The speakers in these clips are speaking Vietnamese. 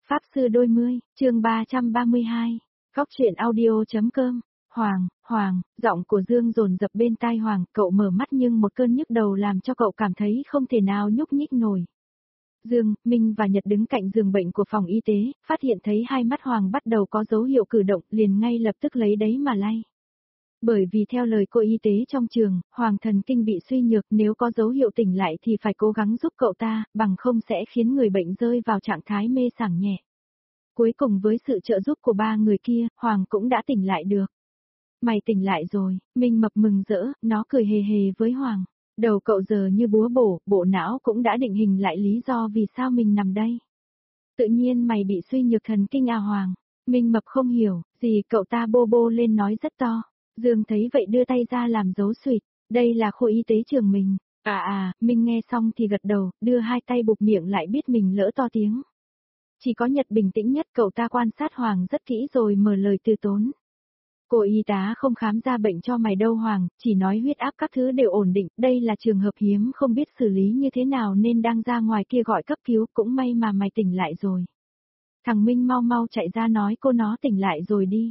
Pháp sư đôi mươi, chương 332, Góc truyện audio.com. Hoàng, giọng của Dương dồn dập bên tai Hoàng, cậu mở mắt nhưng một cơn nhức đầu làm cho cậu cảm thấy không thể nào nhúc nhích nổi. Dương, Minh và Nhật đứng cạnh giường bệnh của phòng y tế, phát hiện thấy hai mắt Hoàng bắt đầu có dấu hiệu cử động, liền ngay lập tức lấy đấy mà lay. Bởi vì theo lời cô y tế trong trường, Hoàng thần kinh bị suy nhược, nếu có dấu hiệu tỉnh lại thì phải cố gắng giúp cậu ta, bằng không sẽ khiến người bệnh rơi vào trạng thái mê sảng nhẹ. Cuối cùng với sự trợ giúp của ba người kia, Hoàng cũng đã tỉnh lại được. Mày tỉnh lại rồi, Minh Mập mừng rỡ, nó cười hề hề với Hoàng. Đầu cậu giờ như búa bổ, bộ não cũng đã định hình lại lý do vì sao mình nằm đây. Tự nhiên mày bị suy nhược thần kinh à Hoàng? Minh Mập không hiểu, gì cậu ta bô bô lên nói rất to. Dương thấy vậy đưa tay ra làm dấu xuyệt, đây là khu y tế trường mình. Minh nghe xong thì gật đầu, đưa hai tay bụp miệng lại biết mình lỡ to tiếng. Chỉ có Nhật bình tĩnh nhất, cậu ta quan sát Hoàng rất kỹ rồi mở lời từ tốn. Cô y tá không khám ra bệnh cho mày đâu Hoàng, chỉ nói huyết áp các thứ đều ổn định, đây là trường hợp hiếm không biết xử lý như thế nào nên đang ra ngoài kia gọi cấp cứu, cũng may mà mày tỉnh lại rồi. Thằng Minh mau mau chạy ra nói cô nó tỉnh lại rồi đi.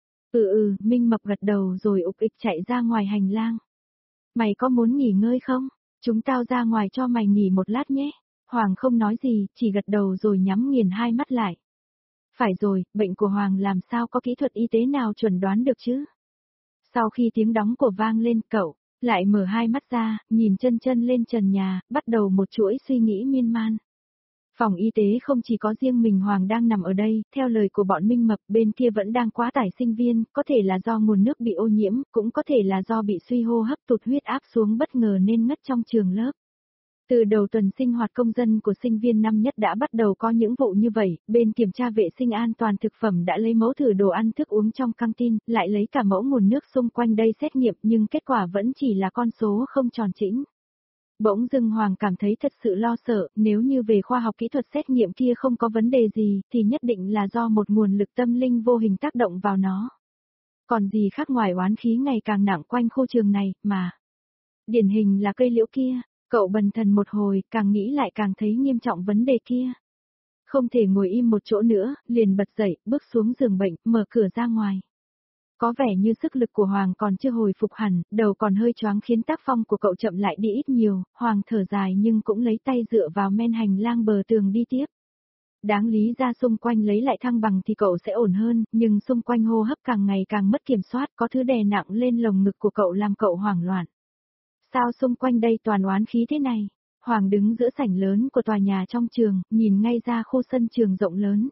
Minh Mập gật đầu rồi ục ịch chạy ra ngoài hành lang. Mày có muốn nghỉ ngơi không? Chúng tao ra ngoài cho mày nghỉ một lát nhé. Hoàng không nói gì, chỉ gật đầu rồi nhắm nghiền hai mắt lại. Phải rồi, bệnh của Hoàng làm sao có kỹ thuật y tế nào chuẩn đoán được chứ? Sau khi tiếng đóng của vang lên, cậu lại mở hai mắt ra, nhìn chân lên trần nhà, bắt đầu một chuỗi suy nghĩ miên man. Phòng y tế không chỉ có riêng mình Hoàng đang nằm ở đây, theo lời của bọn Minh Mập bên kia vẫn đang quá tải sinh viên, có thể là do nguồn nước bị ô nhiễm, cũng có thể là do bị suy hô hấp tụt huyết áp xuống bất ngờ nên ngất trong trường lớp. Từ đầu tuần sinh hoạt công dân của sinh viên năm nhất đã bắt đầu có những vụ như vậy, bên kiểm tra vệ sinh an toàn thực phẩm đã lấy mẫu thử đồ ăn thức uống trong căng tin, lại lấy cả mẫu nguồn nước xung quanh đây xét nghiệm nhưng kết quả vẫn chỉ là con số không tròn chỉnh. Bỗng dưng Hoàng cảm thấy thật sự lo sợ, nếu như về khoa học kỹ thuật xét nghiệm kia không có vấn đề gì thì nhất định là do một nguồn lực tâm linh vô hình tác động vào nó. Còn gì khác ngoài oán khí ngày càng nặng quanh khu trường này mà. Điển hình là cây liễu kia. Cậu bần thần một hồi, càng nghĩ lại càng thấy nghiêm trọng vấn đề kia. Không thể ngồi im một chỗ nữa, liền bật dậy, bước xuống giường bệnh, mở cửa ra ngoài. Có vẻ như sức lực của Hoàng còn chưa hồi phục hẳn, đầu còn hơi choáng khiến tác phong của cậu chậm lại đi ít nhiều, Hoàng thở dài nhưng cũng lấy tay dựa vào men hành lang bờ tường đi tiếp. Đáng lý ra xung quanh lấy lại thăng bằng thì cậu sẽ ổn hơn, nhưng xung quanh hô hấp càng ngày càng mất kiểm soát, có thứ đè nặng lên lồng ngực của cậu làm cậu hoảng loạn. Sao xung quanh đây toàn oán khí thế này? Hoàng đứng giữa sảnh lớn của tòa nhà trong trường, nhìn ngay ra khu sân trường rộng lớn.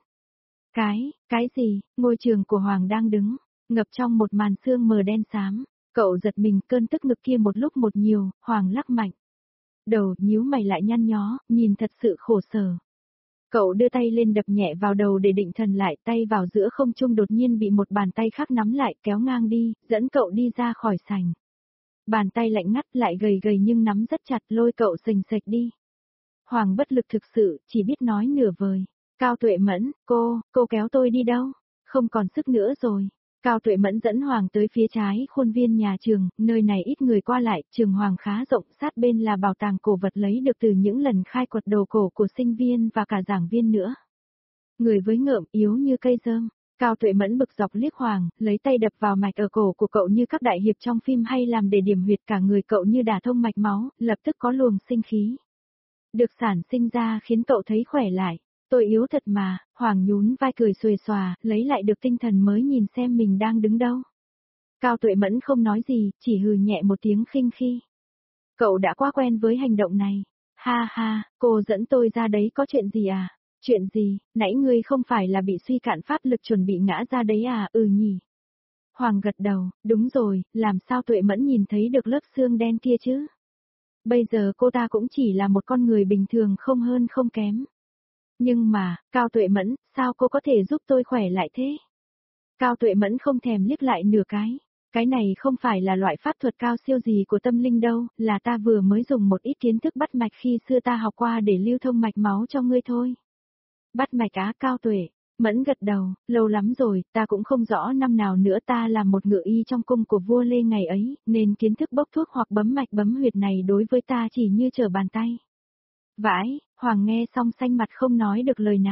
Cái gì? Ngôi trường của Hoàng đang đứng, ngập trong một màn sương mờ đen xám. Cậu giật mình, cơn tức ngực kia một lúc một nhiều, Hoàng lắc mạnh. Đầu nhíu mày lại nhăn nhó, nhìn thật sự khổ sở. Cậu đưa tay lên đập nhẹ vào đầu để định thần lại, tay vào giữa không trung đột nhiên bị một bàn tay khác nắm lại kéo ngang đi, dẫn cậu đi ra khỏi sảnh. Bàn tay lạnh ngắt lại gầy nhưng nắm rất chặt lôi cậu sềnh sệch đi. Hoàng bất lực thực sự, chỉ biết nói nửa vời. Cao Tuệ Mẫn, cô kéo tôi đi đâu? Không còn sức nữa rồi. Cao Tuệ Mẫn dẫn Hoàng tới phía trái khuôn viên nhà trường, nơi này ít người qua lại, trường Hoàng khá rộng, sát bên là bảo tàng cổ vật lấy được từ những lần khai quật đồ cổ của sinh viên và cả giảng viên nữa. Người với ngợm yếu như cây rơm. Cao Tuệ Mẫn bực dọc liếc Hoàng, lấy tay đập vào mạch ở cổ của cậu như các đại hiệp trong phim hay làm để điểm huyệt cả người cậu như đả thông mạch máu, lập tức có luồng sinh khí. Được sản sinh ra khiến cậu thấy khỏe lại. Tôi yếu thật mà, Hoàng nhún vai cười xuề xòa, lấy lại được tinh thần mới nhìn xem mình đang đứng đâu. Cao Tuệ Mẫn không nói gì, chỉ hừ nhẹ một tiếng khinh khi. Cậu đã quá quen với hành động này. Ha, cô dẫn tôi ra đấy có chuyện gì à? Chuyện gì, nãy ngươi không phải là bị suy cạn pháp lực chuẩn bị ngã ra đấy à? Nhỉ. Hoàng gật đầu, đúng rồi, làm sao Tuệ Mẫn nhìn thấy được lớp xương đen kia chứ? Bây giờ cô ta cũng chỉ là một con người bình thường không hơn không kém. Nhưng mà, Cao Tuệ Mẫn, sao cô có thể giúp tôi khỏe lại thế? Cao Tuệ Mẫn không thèm liếc lại nửa cái này không phải là loại pháp thuật cao siêu gì của tâm linh đâu, là ta vừa mới dùng một ít kiến thức bắt mạch khi xưa ta học qua để lưu thông mạch máu cho ngươi thôi. Bắt mạch á? Cao Tuệ Mẫn gật đầu, lâu lắm rồi, ta cũng không rõ năm nào nữa ta làm một ngự y trong cung của vua Lê ngày ấy, nên kiến thức bốc thuốc hoặc bấm mạch bấm huyệt này đối với ta chỉ như trở bàn tay. Vãi, Hoàng nghe xong xanh mặt không nói được lời nào.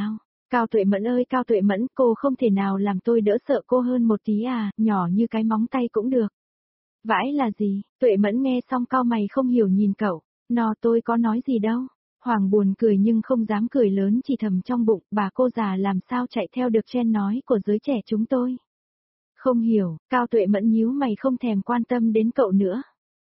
Cao Tuệ Mẫn ơi Cao Tuệ Mẫn, cô không thể nào làm tôi đỡ sợ cô hơn một tí à, nhỏ như cái móng tay cũng được. Vãi là gì, Tuệ Mẫn nghe xong cau mày không hiểu nhìn cậu, nó tôi có nói gì đâu. Hoàng buồn cười nhưng không dám cười lớn, chỉ thầm trong bụng, bà cô già làm sao chạy theo được trend nói của giới trẻ chúng tôi. Không hiểu, Cao Tuệ Mẫn nhíu mày không thèm quan tâm đến cậu nữa.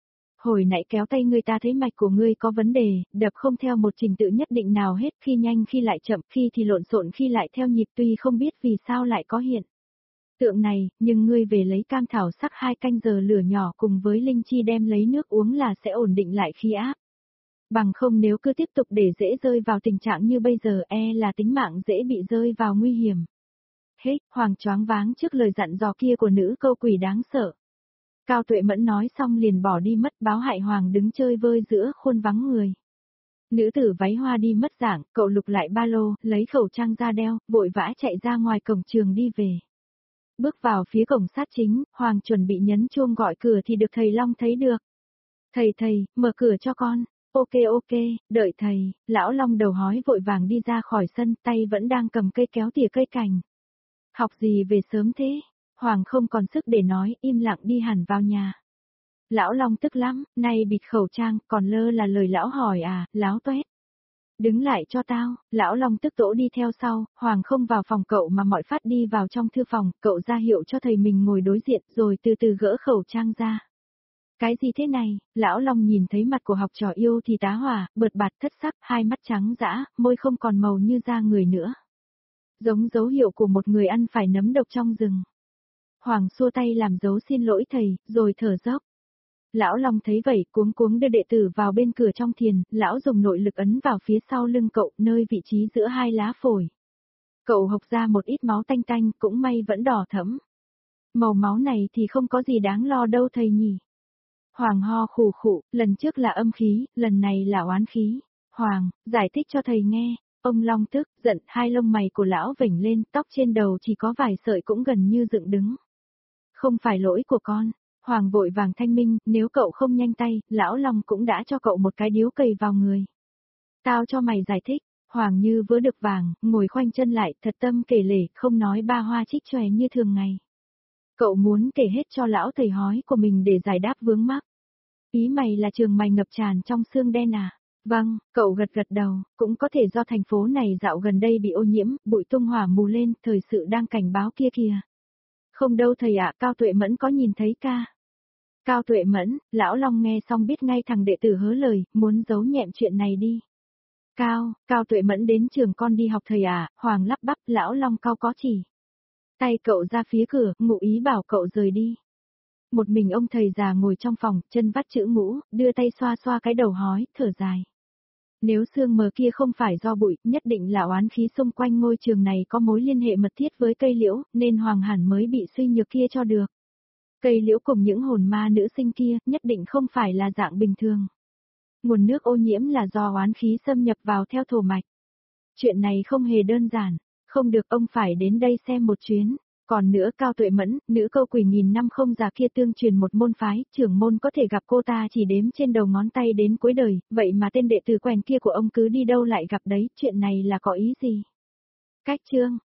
Hồi nãy kéo tay người ta thấy mạch của ngươi có vấn đề, đập không theo một trình tự nhất định nào hết, khi nhanh khi lại chậm, khi thì lộn xộn khi lại theo nhịp, tuy không biết vì sao lại có hiện tượng này, nhưng ngươi về lấy cam thảo sắc 2 canh giờ lửa nhỏ cùng với linh chi đem lấy nước uống là sẽ ổn định lại khí áp. Bằng không nếu cứ tiếp tục để dễ rơi vào tình trạng như bây giờ là tính mạng dễ bị rơi vào nguy hiểm. Hết, Hoàng choáng váng trước lời dặn dò kia của nữ câu quỷ đáng sợ. Cao Tuệ Mẫn nói xong liền bỏ đi mất, báo hại Hoàng đứng chơi vơi giữa khuôn vắng người. Nữ tử váy hoa đi mất dạng, cậu lục lại ba lô, lấy khẩu trang ra đeo, vội vã chạy ra ngoài cổng trường đi về. Bước vào phía cổng sát chính, Hoàng chuẩn bị nhấn chuông gọi cửa thì được thầy Long thấy được. Thầy, mở cửa cho con. Ok, đợi thầy, lão Long đầu hói vội vàng đi ra khỏi sân, tay vẫn đang cầm cây kéo tỉa cây cành. Học gì về sớm thế? Hoàng không còn sức để nói, im lặng đi hẳn vào nhà. Lão Long tức lắm, nay bịt khẩu trang, còn lơ là lời lão hỏi à, láo toét. Đứng lại cho tao, lão Long tức tỗ đi theo sau, Hoàng không vào phòng cậu mà mọi phát đi vào trong thư phòng, cậu ra hiệu cho thầy mình ngồi đối diện rồi từ từ gỡ khẩu trang ra. Cái gì thế này, lão Long nhìn thấy mặt của học trò yêu thì tá hỏa, bợt bạt thất sắc, hai mắt trắng dã, môi không còn màu như da người nữa. Giống dấu hiệu của một người ăn phải nấm độc trong rừng. Hoàng xua tay làm dấu xin lỗi thầy, rồi thở dốc. Lão Long thấy vậy cuống cuống đưa đệ tử vào bên cửa trong thiền, lão dùng nội lực ấn vào phía sau lưng cậu, nơi vị trí giữa hai lá phổi. Cậu hộc ra một ít máu tanh tanh, cũng may vẫn đỏ thẫm. Màu máu này thì không có gì đáng lo đâu thầy nhỉ. Hoàng ho khủ khụ, lần trước là âm khí, lần này là oán khí. Hoàng, giải thích cho thầy nghe. Ông Long tức, giận, hai lông mày của lão vểnh lên, tóc trên đầu chỉ có vài sợi cũng gần như dựng đứng. Không phải lỗi của con. Hoàng vội vàng thanh minh, nếu cậu không nhanh tay, lão Long cũng đã cho cậu một cái điếu cày vào người. Tao cho mày giải thích. Hoàng như vớ được vàng, ngồi khoanh chân lại, thật tâm kể lể, không nói ba hoa trích chòe như thường ngày. Cậu muốn kể hết cho lão thầy hói của mình để giải đáp vướng mắc. Ý mày là trường mày ngập tràn trong xương đen à? Vâng, cậu gật gật đầu, cũng có thể do thành phố này dạo gần đây bị ô nhiễm, bụi tung hỏa mù lên, thời sự đang cảnh báo kia kìa. Không đâu thầy ạ, Cao Tuệ Mẫn có nhìn thấy ca. Cao Tuệ Mẫn, lão Long nghe xong biết ngay thằng đệ tử hớ lời, muốn giấu nhẹm chuyện này đi. Cao Tuệ Mẫn đến trường con đi học thầy à, Hoàng lắp bắp, lão Long cao có chỉ. Tay cậu ra phía cửa, ngụ ý bảo cậu rời đi. Một mình ông thầy già ngồi trong phòng, chân vắt chữ ngũ, đưa tay xoa xoa cái đầu hói, thở dài. Nếu sương mờ kia không phải do bụi, nhất định là oán khí xung quanh ngôi trường này có mối liên hệ mật thiết với cây liễu, nên Hoàng hẳn mới bị suy nhược kia cho được. Cây liễu cùng những hồn ma nữ sinh kia, nhất định không phải là dạng bình thường. Nguồn nước ô nhiễm là do oán khí xâm nhập vào theo thổ mạch. Chuyện này không hề đơn giản, không được ông phải đến đây xem một chuyến. Còn nữa Cao Tuệ Mẫn, nữ câu quỷ nghìn năm không già kia tương truyền một môn phái, trưởng môn có thể gặp cô ta chỉ đếm trên đầu ngón tay đến cuối đời, vậy mà tên đệ tử quèn kia của ông cứ đi đâu lại gặp đấy, chuyện này là có ý gì? Cách chương